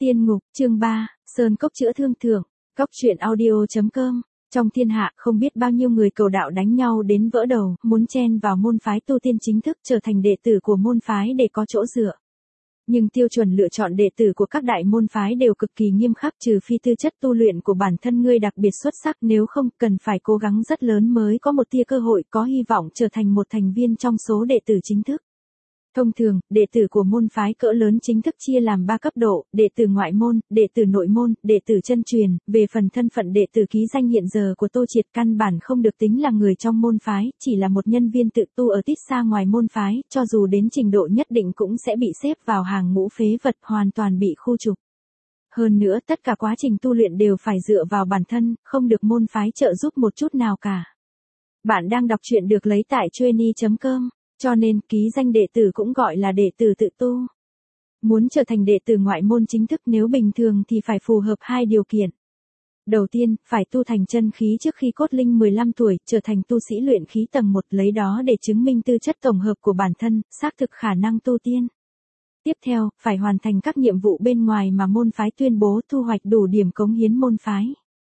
Tiên ngục, chương 3, Sơn cốc chữa thương thượng, cốc truyện audio.com. Trong thiên hạ không biết bao nhiêu người cầu đạo đánh nhau đến vỡ đầu, muốn chen vào môn phái tu tiên chính thức trở thành đệ tử của môn phái để có chỗ dựa. Nhưng tiêu chuẩn lựa chọn đệ tử của các đại môn phái đều cực kỳ nghiêm khắc, trừ phi tư chất tu luyện của bản thân ngươi đặc biệt xuất sắc, nếu không cần phải cố gắng rất lớn mới có một tia cơ hội có hy vọng trở thành một thành viên trong số đệ tử chính thức. Thông thường, đệ tử của môn phái cỡ lớn chính thức chia làm 3 cấp độ: đệ tử ngoại môn, đệ tử nội môn, đệ tử chân truyền. Về phần thân phận đệ tử ký danh hiện giờ của Tô Triệt, căn bản không được tính là người trong môn phái, chỉ là một nhân viên tự tu ở tít xa ngoài môn phái, cho dù đến trình độ nhất định cũng sẽ bị xếp vào hàng ngũ phế vật, hoàn toàn bị khu trục. Hơn nữa, tất cả quá trình tu luyện đều phải dựa vào bản thân, không được môn phái trợ giúp một chút nào cả. Bạn đang đọc truyện được lấy tại Trainy.com. Cho nên, ký danh đệ tử cũng gọi là đệ tử tự tu. Muốn trở thành đệ tử ngoại môn chính thức nếu bình thường thì phải phù hợp 2 điều kiện. Đầu tiên, phải tu thành chân khí trước khi cốt linh 15 tuổi, trở thành tu sĩ luyện khí tầng 1, lấy đó để chứng minh tư chất tổng hợp của bản thân, xác thực khả năng tu tiên. Tiếp theo, phải hoàn thành các nhiệm vụ bên ngoài mà môn phái tuyên bố, thu hoạch đủ điểm cống hiến môn phái.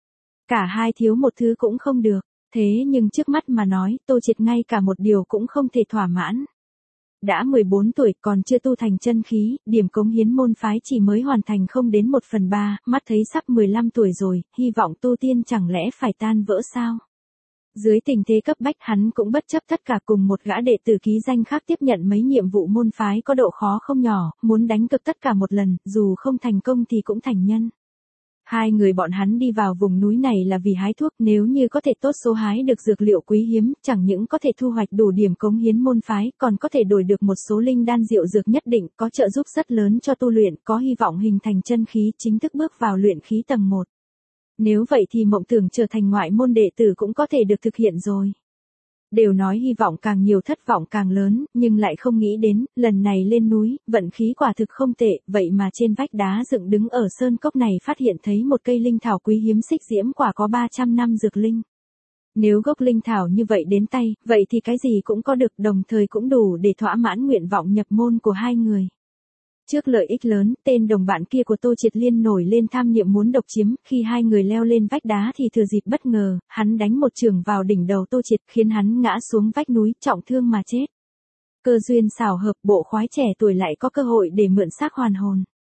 Cả hai thiếu một thứ cũng không được. Thế nhưng trước mắt mà nói, Tô Triệt ngay cả một điều cũng không thể thỏa mãn. Đã 14 tuổi còn chưa tu thành chân khí, điểm cống hiến môn phái chỉ mới hoàn thành không đến 1/3, mắt thấy sắp 15 tuổi rồi, hy vọng tu tiên chẳng lẽ phải tan vỡ sao? Dưới tình thế cấp bách, hắn cũng bất chấp tất cả cùng một gã đệ tử ký danh khác tiếp nhận mấy nhiệm vụ môn phái có độ khó không nhỏ, muốn đánh cực tất cả một lần, dù không thành công thì cũng thành nhân. Hai người bọn hắn đi vào vùng núi này là vì hái thuốc, nếu như có thể tốt số hái được dược liệu quý hiếm, chẳng những có thể thu hoạch đủ điểm cống hiến môn phái, còn có thể đổi được một số linh đan diệu dược nhất định, có trợ giúp rất lớn cho tu luyện, có hy vọng hình thành chân khí chính thức bước vào luyện khí tầng 1. Nếu vậy thì mộng tưởng trở thành ngoại môn đệ tử cũng có thể được thực hiện rồi. Đều nói hy vọng càng nhiều thất vọng càng lớn, nhưng lại không nghĩ đến, lần này lên núi, vận khí quả thực không tệ, vậy mà trên vách đá dựng đứng ở sơn cốc này phát hiện thấy một cây linh thảo quý hiếm xích diễm quả có 300 năm dược linh. Nếu gốc linh thảo như vậy đến tay, vậy thì cái gì cũng có được, đồng thời cũng đủ để thỏa mãn nguyện vọng nhập môn của hai người. Trước lợi ích lớn, tên đồng bạn kia của Tô Triệt Liên nổi lên tham niệm muốn độc chiếm, khi hai người leo lên vách đá thì thừa dịp bất ngờ, hắn đánh một chưởng vào đỉnh đầu Tô Triệt, khiến hắn ngã xuống vách núi, trọng thương mà chết. Cơ duyên xảo hợp, bộ khoái trẻ tuổi lại có cơ hội để mượn xác hoàn hồn.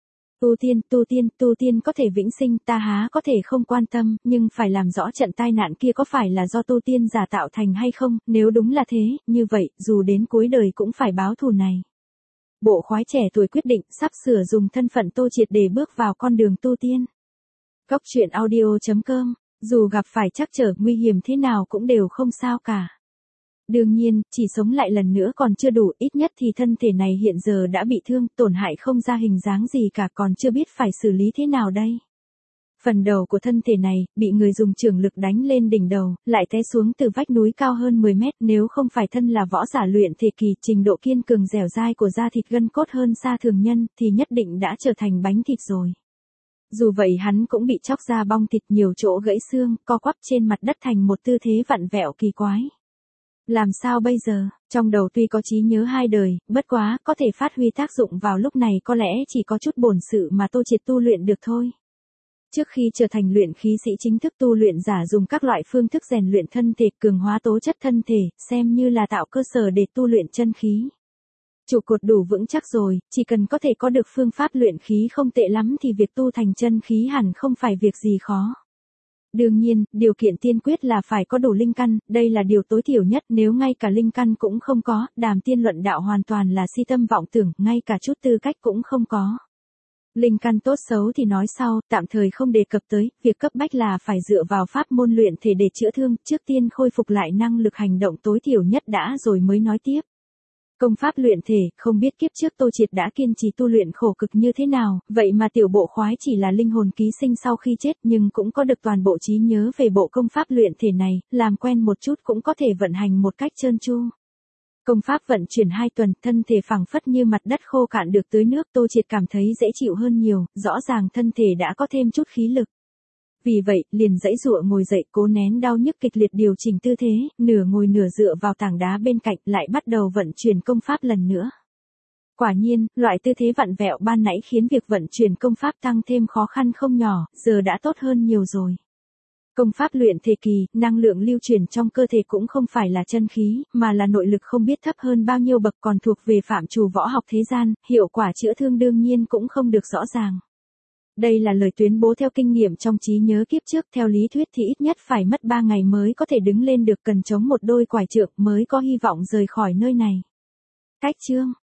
Tu tiên có thể vĩnh sinh, ta há có thể không quan tâm, nhưng phải làm rõ trận tai nạn kia có phải là do tu tiên giả tạo thành hay không, nếu đúng là thế, như vậy, dù đến cuối đời cũng phải báo thù này. Bộ khoái trẻ tuổi quyết định sắp sửa dùng thân phận Tô Triệt để bước vào con đường tu tiên. Cốc truyện audio.com, dù gặp phải trắc trở nguy hiểm thế nào cũng đều không sao cả. Đương nhiên, chỉ sống lại lần nữa còn chưa đủ, ít nhất thì thân thể này hiện giờ đã bị thương, tổn hại không ra hình dáng gì cả, còn chưa biết phải xử lý thế nào đây. Phần đầu của thân thể này, bị người dùng chưởng lực đánh lên đỉnh đầu, lại té xuống từ vách núi cao hơn 10 mét, nếu không phải thân là võ giả luyện thể kỳ, trình độ kiên cường dẻo dai của da thịt gân cốt hơn xa thường nhân, thì nhất định đã trở thành bánh thịt rồi. Dù vậy hắn cũng bị chóc ra bong thịt, nhiều chỗ gãy xương, co quắp trên mặt đất thành một tư thế vặn vẹo kỳ quái. Làm sao bây giờ? Trong đầu tuy có trí nhớ 2 đời, bất quá, có thể phát huy tác dụng vào lúc này có lẽ chỉ có chút bổn sự mà Tô Triệt tu luyện được thôi. Trước khi trở thành luyện khí sĩ chính thức, tu luyện giả dùng các loại phương thức rèn luyện thân thể, cường hóa tố chất thân thể, xem như là tạo cơ sở để tu luyện chân khí. Trụ cột đủ vững chắc rồi, chỉ cần có thể có được phương pháp luyện khí không tệ lắm thì việc tu thành chân khí hẳn không phải việc gì khó. Đương nhiên, điều kiện tiên quyết là phải có đủ linh căn, đây là điều tối thiểu nhất, nếu ngay cả linh căn cũng không có, đàm tiên luận đạo hoàn toàn là si tâm vọng tưởng, ngay cả chút tư cách cũng không có. Linh căn tốt xấu thì nói sau, tạm thời không đề cập tới, việc cấp bách là phải dựa vào pháp môn luyện thể để chữa thương, trước tiên khôi phục lại năng lực hành động tối thiểu nhất đã rồi mới nói tiếp. Công pháp luyện thể, không biết kiếp trước Tô Triệt đã kiên trì tu luyện khổ cực như thế nào, vậy mà tiểu bộ khoái chỉ là linh hồn ký sinh sau khi chết nhưng cũng có được toàn bộ trí nhớ về bộ công pháp luyện thể này, làm quen một chút cũng có thể vận hành một cách trơn tru. Công pháp vận chuyển 2 tuần, thân thể phẳng phất như mặt đất khô cạn được tưới nước, Tô Triệt cảm thấy dễ chịu hơn nhiều, rõ ràng thân thể đã có thêm chút khí lực. Vì vậy, liền giãy giụa ngồi dậy, cố nén đau nhức kịch liệt, điều chỉnh tư thế, nửa ngồi nửa dựa vào tảng đá bên cạnh, lại bắt đầu vận chuyển công pháp lần nữa. Quả nhiên, loại tư thế vặn vẹo ban nãy khiến việc vận chuyển công pháp tăng thêm khó khăn không nhỏ, giờ đã tốt hơn nhiều rồi. Công pháp luyện thể kỳ, năng lượng lưu chuyển trong cơ thể cũng không phải là chân khí, mà là nội lực không biết thấp hơn bao nhiêu bậc còn thuộc về phạm trù võ học thế gian, hiệu quả chữa thương đương nhiên cũng không được rõ ràng. Đây là lời tuyên bố theo kinh nghiệm trong trí nhớ kiếp trước, theo lý thuyết thì ít nhất phải mất 3 ngày mới có thể đứng lên được, cần chống một đôi quải trượng mới có hy vọng rời khỏi nơi này. Cách chương